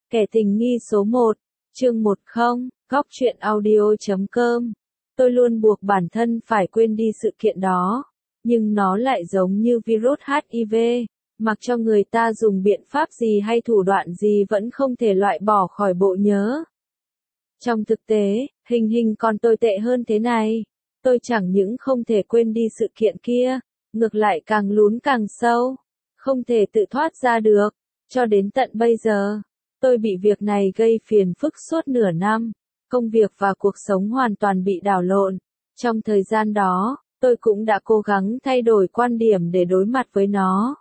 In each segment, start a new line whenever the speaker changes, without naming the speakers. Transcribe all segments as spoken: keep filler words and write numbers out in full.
Kẻ tình nghi số một, chương một không, góc truyện audio chấm com. Tôi luôn buộc bản thân phải quên đi sự kiện đó, nhưng nó lại giống như virus hát i vê, mặc cho người ta dùng biện pháp gì hay thủ đoạn gì vẫn không thể loại bỏ khỏi bộ nhớ. Trong thực tế, hình hình còn tồi tệ hơn thế này. Tôi chẳng những không thể quên đi sự kiện kia, ngược lại càng lún càng sâu, không thể tự thoát ra được, cho đến tận bây giờ. Tôi bị việc này gây phiền phức suốt nửa năm, công việc và cuộc sống hoàn toàn bị đảo lộn. Trong thời gian đó, tôi cũng đã cố gắng thay đổi quan điểm để đối mặt với nó.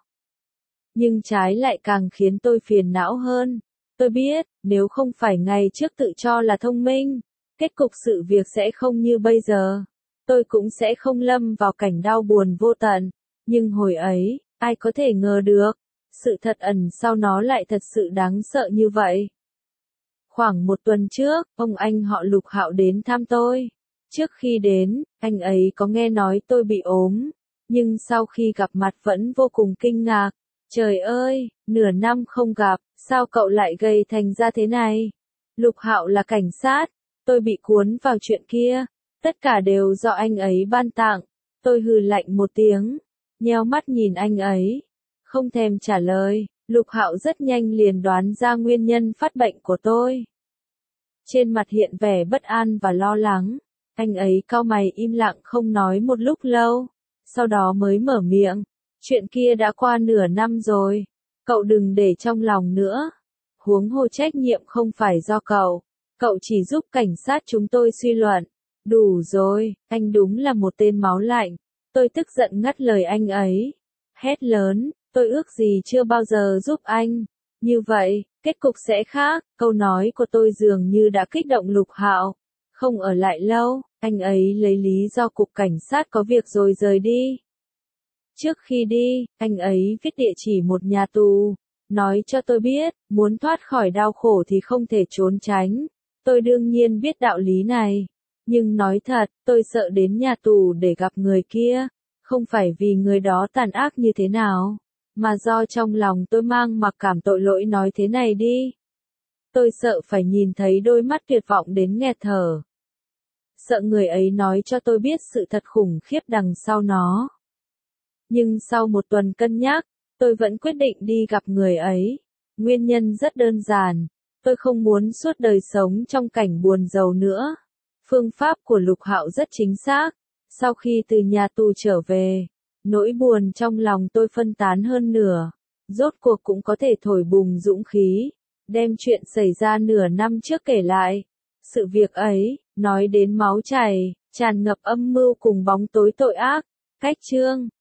Nhưng trái lại càng khiến tôi phiền não hơn. Tôi biết, nếu không phải ngày trước tự cho là thông minh, kết cục sự việc sẽ không như bây giờ. Tôi cũng sẽ không lâm vào cảnh đau buồn vô tận. Nhưng hồi ấy, ai có thể ngờ được, sự thật ẩn sau nó lại thật sự đáng sợ như vậy. Khoảng một tuần trước, ông anh họ Lục Hạo đến thăm tôi. Trước khi đến, anh ấy có nghe nói tôi bị ốm, nhưng sau khi gặp mặt vẫn vô cùng kinh ngạc. Trời ơi, nửa năm không gặp, sao cậu lại gầy thành ra thế này? Lục Hạo là cảnh sát, tôi bị cuốn vào chuyện kia, tất cả đều do anh ấy ban tặng. Tôi hừ lạnh một tiếng, nheo mắt nhìn anh ấy, không thèm trả lời. Lục Hạo rất nhanh liền đoán ra nguyên nhân phát bệnh của tôi. Trên mặt hiện vẻ bất an và lo lắng, anh ấy cau mày im lặng không nói một lúc lâu, sau đó mới mở miệng. Chuyện kia đã qua nửa năm rồi, cậu đừng để trong lòng nữa. Huống hồ trách nhiệm không phải do cậu, cậu chỉ giúp cảnh sát chúng tôi suy luận. Đủ rồi, anh đúng là một tên máu lạnh. Tôi tức giận ngắt lời anh ấy, hét lớn, tôi ước gì chưa bao giờ giúp anh. Như vậy, kết cục sẽ khác. Câu nói của tôi dường như đã kích động Lục Hạo. Không ở lại lâu, anh ấy lấy lý do cục cảnh sát có việc rồi rời đi. Trước khi đi, anh ấy viết địa chỉ một nhà tù, nói cho tôi biết, muốn thoát khỏi đau khổ thì không thể trốn tránh. Tôi đương nhiên biết đạo lý này, nhưng nói thật, tôi sợ đến nhà tù để gặp người kia, không phải vì người đó tàn ác như thế nào, mà do trong lòng tôi mang mặc cảm tội lỗi. Nói thế này đi, tôi sợ phải nhìn thấy đôi mắt tuyệt vọng đến nghẹt thở. Sợ người ấy nói cho tôi biết sự thật khủng khiếp đằng sau nó. Nhưng sau một tuần cân nhắc, tôi vẫn quyết định đi gặp người ấy. Nguyên nhân rất đơn giản, tôi không muốn suốt đời sống trong cảnh buồn rầu nữa. Phương pháp của Lục Hạo rất chính xác. Sau khi từ nhà tù trở về, nỗi buồn trong lòng tôi phân tán hơn nửa. Rốt cuộc cũng có thể thổi bùng dũng khí, đem chuyện xảy ra nửa năm trước kể lại. Sự việc ấy, nói đến máu chảy, tràn ngập âm mưu cùng bóng tối tội ác. Cách chương